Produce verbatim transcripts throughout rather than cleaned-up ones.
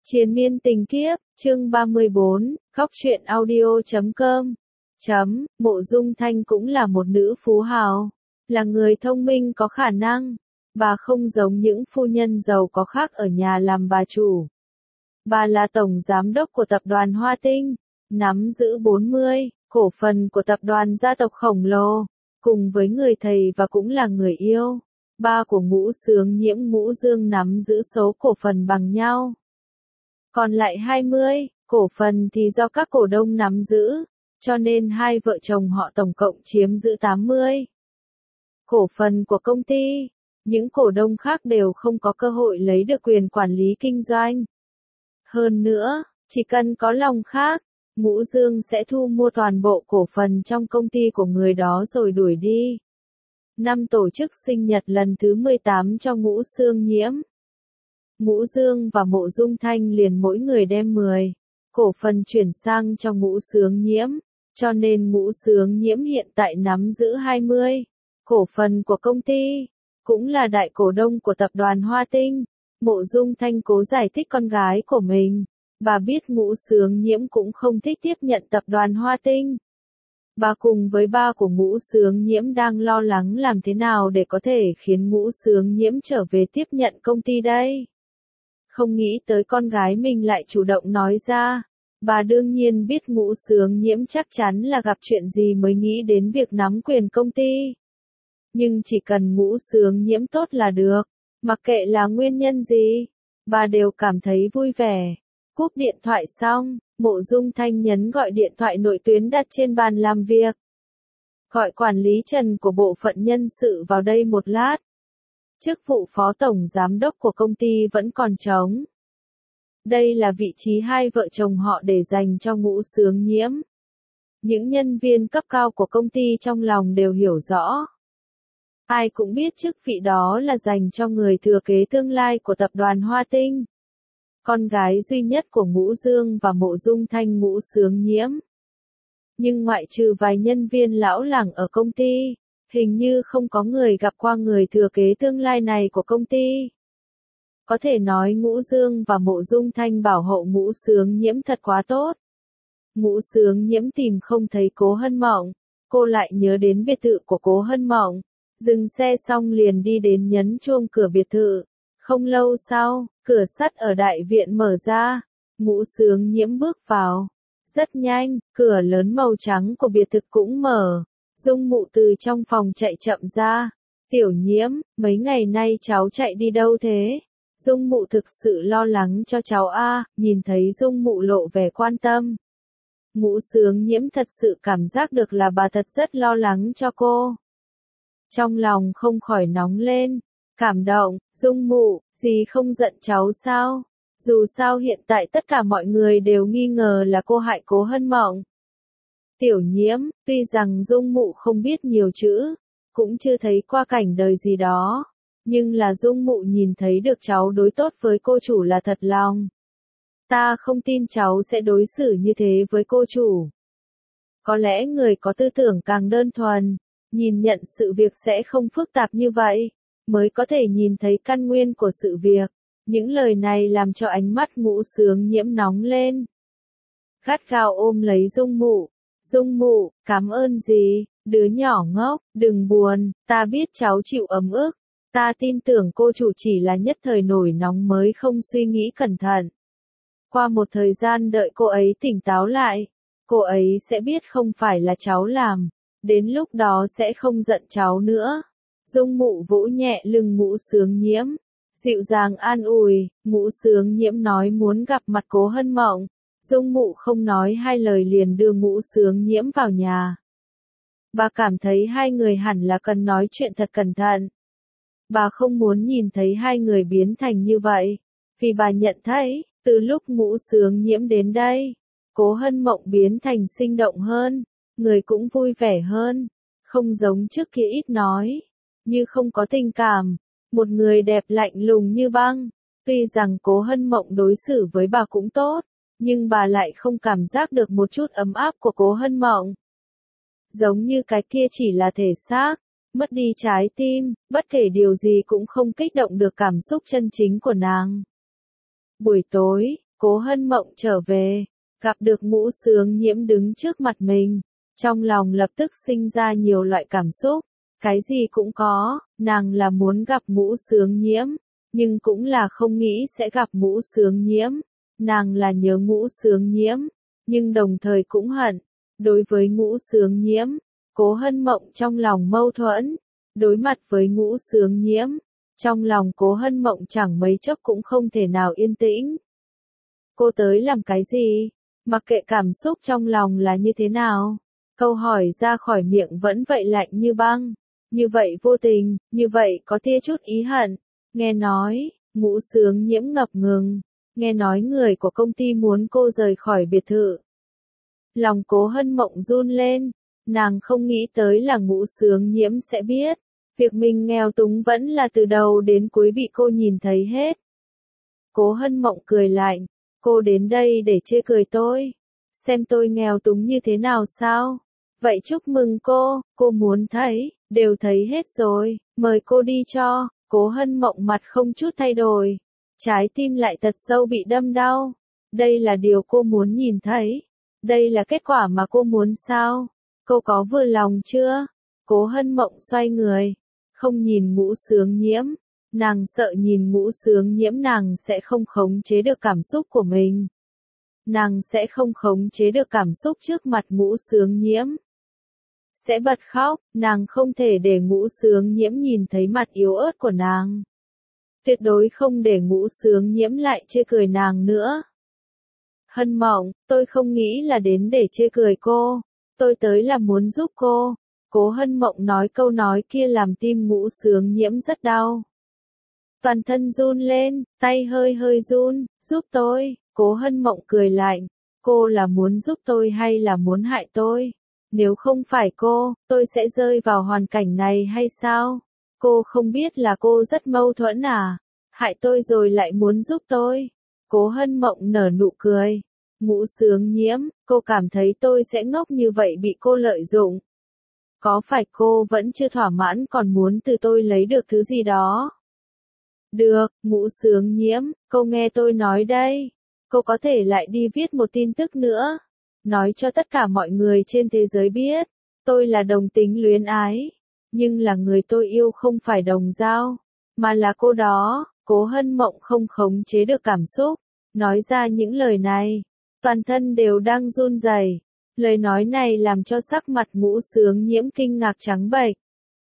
Triền miên tình kiếp, chương ba mươi bốn, khóc truyện audio chấm com. Chấm, Mộ Dung Thanh cũng là một nữ phú hào, là người thông minh có khả năng. Bà không giống những phu nhân giàu có khác ở nhà làm bà chủ. Bà là tổng giám đốc của tập đoàn Hoa Tinh, nắm giữ bốn mươi cổ phần của tập đoàn gia tộc khổng lồ, cùng với người thầy và cũng là người yêu. Ba của Ngũ Sướng Nhiễm Ngũ Dương nắm giữ số cổ phần bằng nhau. Còn lại hai mươi cổ phần thì do các cổ đông nắm giữ, cho nên hai vợ chồng họ tổng cộng chiếm giữ tám mươi cổ phần của công ty. Những cổ đông khác đều không có cơ hội lấy được quyền quản lý kinh doanh. Hơn nữa, chỉ cần có lòng khác, Ngũ Dương sẽ thu mua toàn bộ cổ phần trong công ty của người đó rồi đuổi đi. Năm tổ chức sinh nhật lần thứ mười tám cho Ngũ Sướng Nhiễm. Ngũ Dương và Mộ Dung Thanh liền mỗi người đem mười cổ phần chuyển sang cho Ngũ Sướng Nhiễm, cho nên Ngũ Sướng Nhiễm hiện tại nắm giữ hai mươi cổ phần của công ty, cũng là đại cổ đông của tập đoàn Hoa Tinh. Mộ Dung Thanh cố giải thích con gái của mình, bà biết Ngũ Sướng Nhiễm cũng không thích tiếp nhận tập đoàn Hoa Tinh. Bà cùng với ba của Ngũ Sướng Nhiễm đang lo lắng làm thế nào để có thể khiến Ngũ Sướng Nhiễm trở về tiếp nhận công ty đây. Không nghĩ tới con gái mình lại chủ động nói ra. Bà đương nhiên biết Ngũ Sướng Nhiễm chắc chắn là gặp chuyện gì mới nghĩ đến việc nắm quyền công ty. Nhưng chỉ cần Ngũ Sướng Nhiễm tốt là được, mặc kệ là nguyên nhân gì, bà đều cảm thấy vui vẻ. Cúp điện thoại xong, Mộ Dung Thanh nhấn gọi điện thoại nội tuyến đặt trên bàn làm việc. Gọi quản lý Trần của bộ phận nhân sự vào đây một lát. Chức vụ phó tổng giám đốc của công ty vẫn còn trống. Đây là vị trí hai vợ chồng họ để dành cho Ngũ Sướng Nhiễm. Những nhân viên cấp cao của công ty trong lòng đều hiểu rõ. Ai cũng biết chức vị đó là dành cho người thừa kế tương lai của tập đoàn Hoa Tinh. Con gái duy nhất của Ngũ Dương và Mộ Dung Thanh Ngũ Sướng Nhiễm. Nhưng ngoại trừ vài nhân viên lão làng ở công ty, hình như không có người gặp qua người thừa kế tương lai này của công ty. Có thể nói Ngũ Dương và Mộ Dung Thanh bảo hộ Ngũ Sướng Nhiễm thật quá tốt. Ngũ Sướng Nhiễm tìm không thấy Cố Hân Mộng, cô lại nhớ đến biệt thự của Cố Hân Mộng, dừng xe xong liền đi đến nhấn chuông cửa biệt thự. Không lâu sau, cửa sắt ở đại viện mở ra, Ngũ Sướng Nhiễm bước vào. Rất nhanh, cửa lớn màu trắng của biệt thự cũng mở. Dung Mụ từ trong phòng chạy chậm ra. Tiểu Nhiễm, mấy ngày nay cháu chạy đi đâu thế? Dung Mụ thực sự lo lắng cho cháu a. Nhìn thấy Dung Mụ lộ vẻ quan tâm. Ngũ Sướng Nhiễm thật sự cảm giác được là bà thật rất lo lắng cho cô. Trong lòng không khỏi nóng lên. Cảm động, Dung Mụ, dì không giận cháu sao? Dù sao hiện tại tất cả mọi người đều nghi ngờ là cô hại Cố Hân Mộng. Tiểu Nhiễm, tuy rằng Dung Mụ không biết nhiều chữ, cũng chưa thấy qua cảnh đời gì đó, nhưng là Dung Mụ nhìn thấy được cháu đối tốt với cô chủ là thật lòng. Ta không tin cháu sẽ đối xử như thế với cô chủ. Có lẽ người có tư tưởng càng đơn thuần, nhìn nhận sự việc sẽ không phức tạp như vậy, mới có thể nhìn thấy căn nguyên của sự việc. Những lời này làm cho ánh mắt Ngũ Sướng Nhiễm nóng lên. Gắt gao ôm lấy Dung Mụ. Dung Mụ, cảm ơn dì, đứa nhỏ ngốc, đừng buồn, ta biết cháu chịu ấm ức. Ta tin tưởng cô chủ chỉ là nhất thời nổi nóng mới không suy nghĩ cẩn thận. Qua một thời gian đợi cô ấy tỉnh táo lại, cô ấy sẽ biết không phải là cháu làm, đến lúc đó sẽ không giận cháu nữa. Dung Mụ vỗ nhẹ lưng Ngũ Sướng Nhiễm, dịu dàng an ủi. Ngũ Sướng Nhiễm nói muốn gặp mặt Cố Hân Mộng. Dung Mụ không nói hai lời liền đưa Ngũ Sướng Nhiễm vào nhà. Bà cảm thấy hai người hẳn là cần nói chuyện thật cẩn thận. Bà không muốn nhìn thấy hai người biến thành như vậy, vì bà nhận thấy, từ lúc Ngũ Sướng Nhiễm đến đây, Cố Hân Mộng biến thành sinh động hơn, người cũng vui vẻ hơn, không giống trước kia ít nói, như không có tình cảm, một người đẹp lạnh lùng như băng. Tuy rằng Cố Hân Mộng đối xử với bà cũng tốt, nhưng bà lại không cảm giác được một chút ấm áp của Cố Hân Mộng. Giống như cái kia chỉ là thể xác, mất đi trái tim, bất kể điều gì cũng không kích động được cảm xúc chân chính của nàng. Buổi tối, Cố Hân Mộng trở về, gặp được Ngũ Sướng Nhiễm đứng trước mặt mình, trong lòng lập tức sinh ra nhiều loại cảm xúc, cái gì cũng có, nàng là muốn gặp Ngũ Sướng Nhiễm, nhưng cũng là không nghĩ sẽ gặp Ngũ Sướng Nhiễm, nàng là nhớ Ngũ Sướng Nhiễm, nhưng đồng thời cũng hận, đối với Ngũ Sướng Nhiễm, Cố Hân Mộng trong lòng mâu thuẫn, đối mặt với Ngũ Sướng Nhiễm, trong lòng Cố Hân Mộng chẳng mấy chốc cũng không thể nào yên tĩnh. Cô tới làm cái gì? Mặc kệ cảm xúc trong lòng là như thế nào, câu hỏi ra khỏi miệng vẫn vậy lạnh như băng, như vậy vô tình, như vậy có tia chút ý hận. Nghe nói, Ngũ Sướng Nhiễm ngập ngừng, nghe nói người của công ty muốn cô rời khỏi biệt thự. Lòng Cố Hân Mộng run lên, nàng không nghĩ tới là Ngũ Sướng Nhiễm sẽ biết, việc mình nghèo túng vẫn là từ đầu đến cuối bị cô nhìn thấy hết. Cố Hân Mộng cười lạnh, cô đến đây để chê cười tôi, xem tôi nghèo túng như thế nào sao? Vậy chúc mừng cô, cô muốn thấy, đều thấy hết rồi, mời cô đi cho. Cố Hân Mộng mặt không chút thay đổi, trái tim lại thật sâu bị đâm đau. Đây là điều cô muốn nhìn thấy, đây là kết quả mà cô muốn sao? Cô có vừa lòng chưa? Cố Hân Mộng xoay người, không nhìn Ngũ Sướng Nhiễm, nàng sợ nhìn Ngũ Sướng Nhiễm nàng sẽ không khống chế được cảm xúc của mình. Nàng sẽ không khống chế được cảm xúc trước mặt Ngũ Sướng Nhiễm. Sẽ bật khóc, nàng không thể để Ngũ Sướng Nhiễm nhìn thấy mặt yếu ớt của nàng. Tuyệt đối không để Ngũ Sướng Nhiễm lại chê cười nàng nữa. Hân Mộng, tôi không nghĩ là đến để chê cười cô, tôi tới là muốn giúp cô. Cố Hân Mộng nói câu nói kia làm tim Ngũ Sướng Nhiễm rất đau. Toàn thân run lên, tay hơi hơi run, giúp tôi. Cố Hân Mộng cười lạnh, cô là muốn giúp tôi hay là muốn hại tôi? Nếu không phải cô, tôi sẽ rơi vào hoàn cảnh này hay sao? Cô không biết là cô rất mâu thuẫn à? Hại tôi rồi lại muốn giúp tôi. Cố Hân Mộng nở nụ cười. Ngũ Sướng Nhiễm, cô cảm thấy tôi sẽ ngốc như vậy bị cô lợi dụng. Có phải cô vẫn chưa thỏa mãn còn muốn từ tôi lấy được thứ gì đó? Được, Ngũ Sướng Nhiễm, cô nghe tôi nói đây. Cô có thể lại đi viết một tin tức nữa. Nói cho tất cả mọi người trên thế giới biết. Tôi là đồng tính luyến ái. Nhưng là người tôi yêu không phải đồng dao. Mà là cô đó. Cố Hân Mộng không khống chế được cảm xúc. Nói ra những lời này. Toàn thân đều đang run rẩy. Lời nói này làm cho sắc mặt Ngũ Sướng Nhiễm kinh ngạc trắng bệch.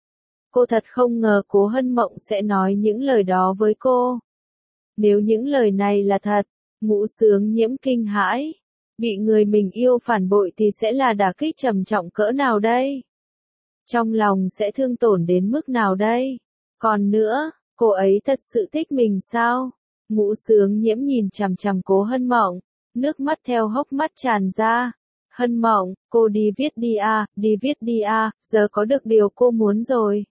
Cô thật không ngờ Cố Hân Mộng sẽ nói những lời đó với cô. Nếu những lời này là thật, Ngũ Sướng Nhiễm kinh hãi. Bị người mình yêu phản bội thì sẽ là đả kích trầm trọng cỡ nào đây? Trong lòng sẽ thương tổn đến mức nào đây? Còn nữa, cô ấy thật sự thích mình sao? Ngũ Sướng Nhiễm nhìn chằm chằm Cố Hân Mộng, nước mắt theo hốc mắt tràn ra. Hân Mộng, cô đi viết đi à, đi viết đi à, giờ có được điều cô muốn rồi.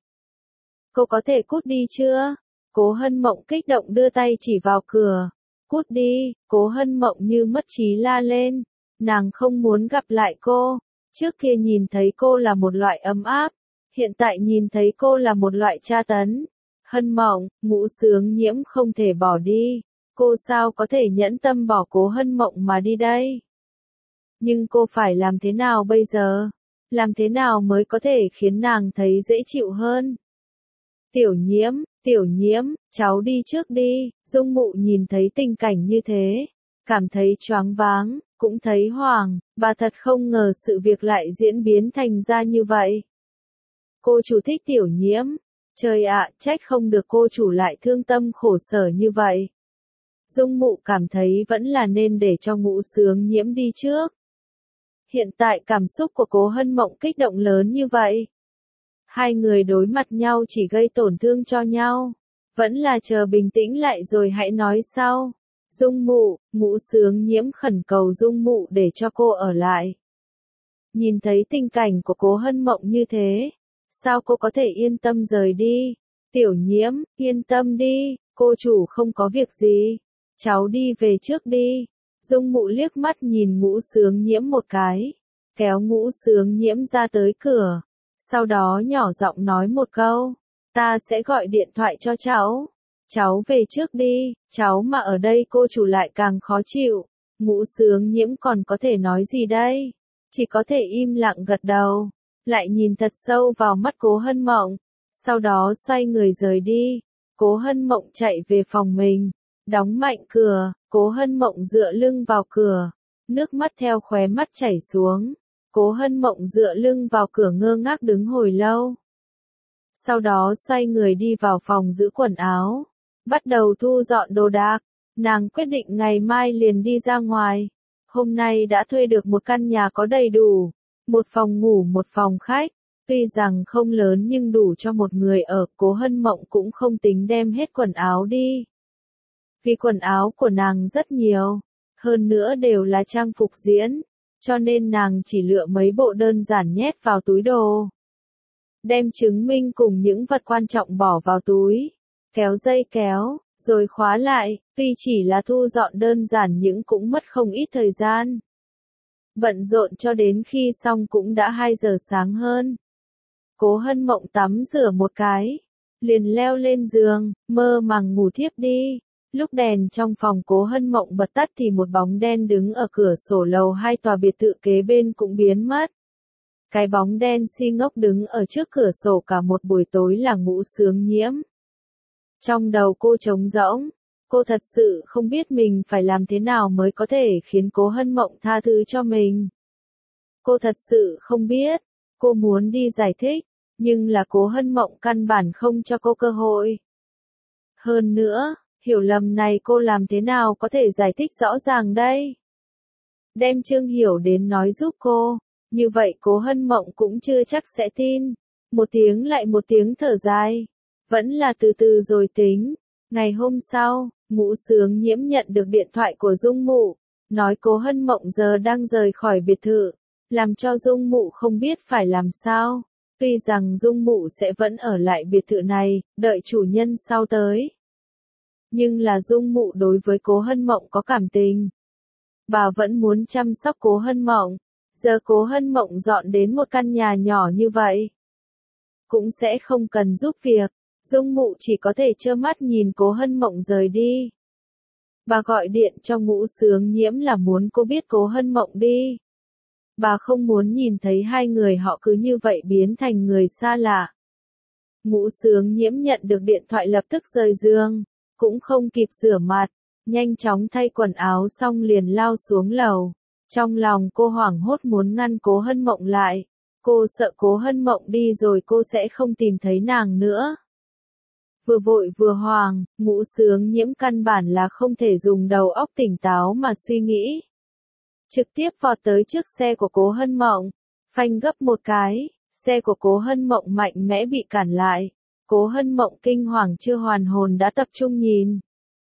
Cô có thể cút đi chưa? Cố Hân Mộng kích động đưa tay chỉ vào cửa. Cút đi, Cố Hân Mộng như mất trí la lên. Nàng không muốn gặp lại cô. Trước kia nhìn thấy cô là một loại ấm áp. Hiện tại nhìn thấy cô là một loại tra tấn. Hân Mộng, Ngũ Sướng Nhiễm không thể bỏ đi. Cô sao có thể nhẫn tâm bỏ Cố Hân Mộng mà đi đây? Nhưng cô phải làm thế nào bây giờ? Làm thế nào mới có thể khiến nàng thấy dễ chịu hơn? Tiểu Nhiễm, Tiểu Nhiễm, cháu đi trước đi. Dung Mụ nhìn thấy tình cảnh như thế, cảm thấy choáng váng, cũng thấy hoảng, bà thật không ngờ sự việc lại diễn biến thành ra như vậy. Cô chủ thích Tiểu Nhiễm, trời ạ, trách không được cô chủ lại thương tâm khổ sở như vậy. Dung Mụ cảm thấy vẫn là nên để cho Ngũ Sướng Nhiễm đi trước. Hiện tại cảm xúc của Cố Hân Mộng kích động lớn như vậy. Hai người đối mặt nhau chỉ gây tổn thương cho nhau. Vẫn là chờ bình tĩnh lại rồi hãy nói sau. Dung Mụ, Ngũ Sướng Nhiễm khẩn cầu Dung Mụ để cho cô ở lại. Nhìn thấy tình cảnh của Cố Hân Mộng như thế, sao cô có thể yên tâm rời đi? Tiểu Nhiễm, yên tâm đi, cô chủ không có việc gì. Cháu đi về trước đi. Dung Mụ liếc mắt nhìn Ngũ Sướng Nhiễm một cái, kéo Ngũ Sướng Nhiễm ra tới cửa, sau đó nhỏ giọng nói một câu, ta sẽ gọi điện thoại cho cháu. cháu về trước đi, cháu mà ở đây cô chủ lại càng khó chịu. Ngũ Sướng Nhiễm còn có thể nói gì đây? Chỉ có thể im lặng gật đầu, lại nhìn thật sâu vào mắt Cố Hân Mộng, sau đó xoay người rời đi. Cố Hân Mộng chạy về phòng mình, đóng mạnh cửa, Cố Hân Mộng dựa lưng vào cửa, nước mắt theo khóe mắt chảy xuống. Cố Hân Mộng dựa lưng vào cửa ngơ ngác đứng hồi lâu. Sau đó xoay người đi vào phòng giữ quần áo, bắt đầu thu dọn đồ đạc. Nàng quyết định ngày mai liền đi ra ngoài. Hôm nay đã thuê được một căn nhà có đầy đủ, một phòng ngủ một phòng khách. Tuy rằng không lớn nhưng đủ cho một người ở. Cố Hân Mộng cũng không tính đem hết quần áo đi. Vì quần áo của nàng rất nhiều, hơn nữa đều là trang phục diễn, cho nên nàng chỉ lựa mấy bộ đơn giản nhét vào túi đồ. Đem chứng minh cùng những vật quan trọng bỏ vào túi, kéo dây kéo, rồi khóa lại. Tuy chỉ là thu dọn đơn giản nhưng cũng mất không ít thời gian. Bận rộn cho đến khi xong cũng đã hai giờ sáng hơn. Cố Hân Mộng tắm rửa một cái, liền leo lên giường, mơ màng ngủ thiếp đi. Lúc đèn trong phòng Cố Hân Mộng bật tắt thì một bóng đen đứng ở cửa sổ lầu hai tòa biệt thự kế bên cũng biến mất. Cái bóng đen si ngốc đứng ở trước cửa sổ cả một buổi tối là Ngũ Sướng Nhiễm. Trong đầu cô trống rỗng, cô thật sự không biết mình phải làm thế nào mới có thể khiến Cố Hân Mộng tha thứ cho mình. Cô thật sự không biết, cô muốn đi giải thích, nhưng là Cố Hân Mộng căn bản không cho cô cơ hội. Hơn nữa, hiểu lầm này cô làm thế nào có thể giải thích rõ ràng đây? Đem Trương Hiểu đến nói giúp cô, như vậy Cố Hân Mộng cũng chưa chắc sẽ tin. Một tiếng lại một tiếng thở dài, vẫn là từ từ rồi tính. Ngày hôm sau, Ngũ Sướng Nhiễm nhận được điện thoại của Dung Mụ, nói Cố Hân Mộng giờ đang rời khỏi biệt thự, làm cho Dung Mụ không biết phải làm sao. Tuy rằng Dung Mụ sẽ vẫn ở lại biệt thự này, đợi chủ nhân sau tới. Nhưng là Dung Mụ đối với Cố Hân Mộng có cảm tình. Bà vẫn muốn chăm sóc Cố Hân Mộng. Giờ Cố Hân Mộng dọn đến một căn nhà nhỏ như vậy, cũng sẽ không cần giúp việc. Dung Mụ chỉ có thể trơ mắt nhìn Cố Hân Mộng rời đi. Bà gọi điện cho Ngũ Sướng Nhiễm là muốn cô biết Cố Hân Mộng đi. Bà không muốn nhìn thấy hai người họ cứ như vậy biến thành người xa lạ. Ngũ Sướng Nhiễm nhận được điện thoại lập tức rời giường, cũng không kịp rửa mặt, nhanh chóng thay quần áo xong liền lao xuống lầu. Trong lòng cô hoảng hốt muốn ngăn Cố Hân Mộng lại. Cô sợ Cố Hân Mộng đi rồi cô sẽ không tìm thấy nàng nữa. Vừa vội vừa hoang, Ngũ Sướng Nhiễm căn bản là không thể dùng đầu óc tỉnh táo mà suy nghĩ. Trực tiếp vọt tới trước xe của Cố Hân Mộng, phanh gấp một cái, xe của Cố Hân Mộng mạnh mẽ bị cản lại. Cố Hân Mộng kinh hoàng chưa hoàn hồn đã tập trung nhìn.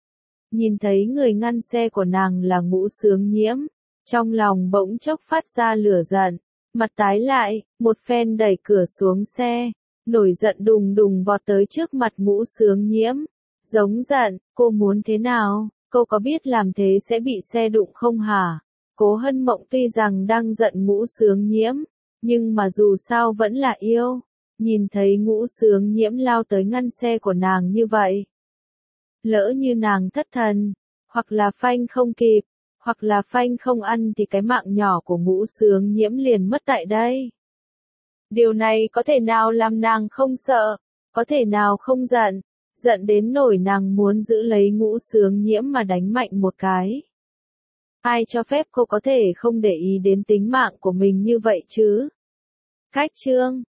Nhìn thấy người ngăn xe của nàng là Ngũ Sướng Nhiễm, trong lòng bỗng chốc phát ra lửa giận, mặt tái lại, một phen đẩy cửa xuống xe, nổi giận đùng đùng vọt tới trước mặt Ngũ Sướng Nhiễm, giống giận, cô muốn thế nào, cô có biết làm thế sẽ bị xe đụng không hả? Cố Hân Mộng tuy rằng đang giận Ngũ Sướng Nhiễm, nhưng mà dù sao vẫn là yêu, nhìn thấy Ngũ Sướng Nhiễm lao tới ngăn xe của nàng như vậy. Lỡ như nàng thất thần, hoặc là phanh không kịp, hoặc là phanh không ăn thì cái mạng nhỏ của Ngũ Sướng Nhiễm liền mất tại đây. Điều này có thể nào làm nàng không sợ, có thể nào không giận, giận đến nỗi nàng muốn giữ lấy Ngũ Sướng Nhiễm mà đánh mạnh một cái. Ai cho phép cô có thể không để ý đến tính mạng của mình như vậy chứ? Cách chương